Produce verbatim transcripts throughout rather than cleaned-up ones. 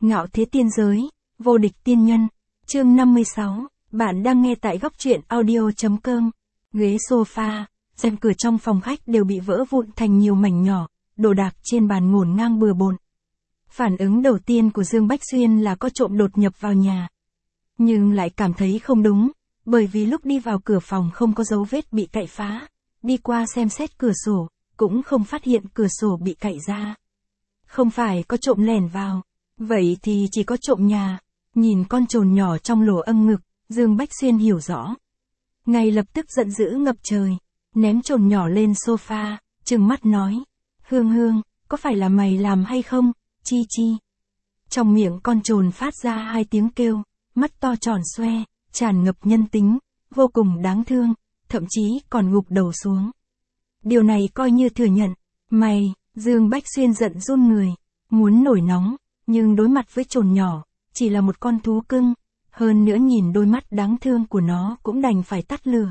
Ngạo thế tiên giới, vô địch tiên nhân. Chương năm mươi sáu, bạn đang nghe tại góc truyện audio.com. Ghế sofa, rèm cửa trong phòng khách đều bị vỡ vụn thành nhiều mảnh nhỏ, đồ đạc trên bàn ngổn ngang bừa bộn. Phản ứng đầu tiên của Dương Bách Xuyên là có trộm đột nhập vào nhà. Nhưng lại cảm thấy không đúng, bởi vì lúc đi vào cửa phòng không có dấu vết bị cậy phá. Đi qua xem xét cửa sổ, cũng không phát hiện cửa sổ bị cậy ra. Không phải có trộm lẻn vào, vậy thì chỉ có trộm nhà. Nhìn con trồn nhỏ trong lỗ âng ngực, Dương Bách Xuyên hiểu rõ. Ngay lập tức giận dữ ngập trời, ném trồn nhỏ lên sofa, trừng mắt nói. Hương Hương, có phải là mày làm hay không, chi chi. Trong miệng con trồn phát ra hai tiếng kêu, mắt to tròn xoe, tràn ngập nhân tính, vô cùng đáng thương, thậm chí còn gục đầu xuống. Điều này coi như thừa nhận, mày, Dương Bách Xuyên giận run người, muốn nổi nóng, nhưng đối mặt với trồn nhỏ, chỉ là một con thú cưng, hơn nữa nhìn đôi mắt đáng thương của nó cũng đành phải tắt lửa.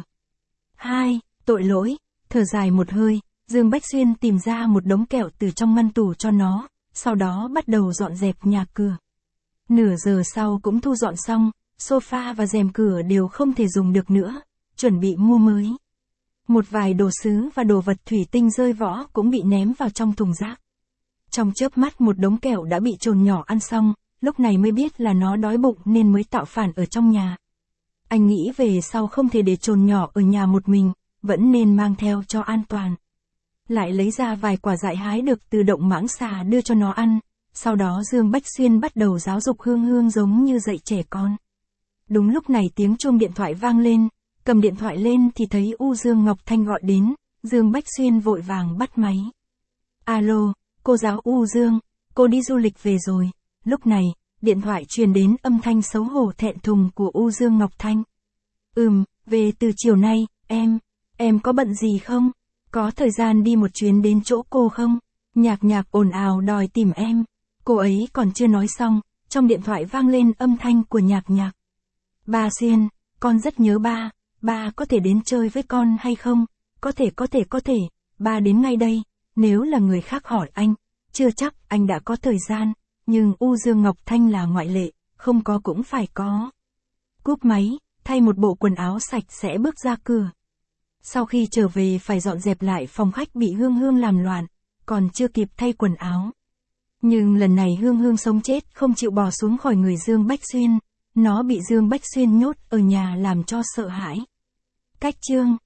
Hai, tội lỗi, thở dài một hơi, Dương Bách Xuyên tìm ra một đống kẹo từ trong ngăn tủ cho nó, sau đó bắt đầu dọn dẹp nhà cửa. Nửa giờ sau cũng thu dọn xong, sofa và rèm cửa đều không thể dùng được nữa, chuẩn bị mua mới. Một vài đồ sứ và đồ vật thủy tinh rơi võ cũng bị ném vào trong thùng rác. Trong chớp mắt một đống kẹo đã bị trồn nhỏ ăn xong, lúc này mới biết là nó đói bụng nên mới tạo phản ở trong nhà. Anh nghĩ về sau không thể để trồn nhỏ ở nhà một mình, vẫn nên mang theo cho an toàn. Lại lấy ra vài quả dại hái được từ động mãng xà đưa cho nó ăn, sau đó Dương Bách Xuyên bắt đầu giáo dục Hương Hương giống như dạy trẻ con. Đúng lúc này tiếng chuông điện thoại vang lên, cầm điện thoại lên thì thấy U Dương Ngọc Thanh gọi đến, Dương Bách Xuyên vội vàng bắt máy. Alo, cô giáo U Dương, cô đi du lịch về rồi. Lúc này, điện thoại truyền đến âm thanh xấu hổ thẹn thùng của U Dương Ngọc Thanh. Ừm, về từ chiều nay, em, em có bận gì không? Có thời gian đi một chuyến đến chỗ cô không? Nhạc Nhạc ồn ào đòi tìm em. Cô ấy còn chưa nói xong, trong điện thoại vang lên âm thanh của Nhạc Nhạc. Ba Xuyên, con rất nhớ ba, ba có thể đến chơi với con hay không? Có thể có thể có thể, ba đến ngay đây, nếu là người khác hỏi anh, chưa chắc anh đã có thời gian, nhưng U Dương Ngọc Thanh là ngoại lệ, không có cũng phải có. Cúp máy, thay một bộ quần áo sạch sẽ bước ra cửa. Sau khi trở về phải dọn dẹp lại phòng khách bị Hương Hương làm loạn, còn chưa kịp thay quần áo. Nhưng lần này Hương Hương sống chết không chịu bò xuống khỏi người Dương Bách Xuyên, nó bị Dương Bách Xuyên nhốt ở nhà làm cho sợ hãi. Cách chương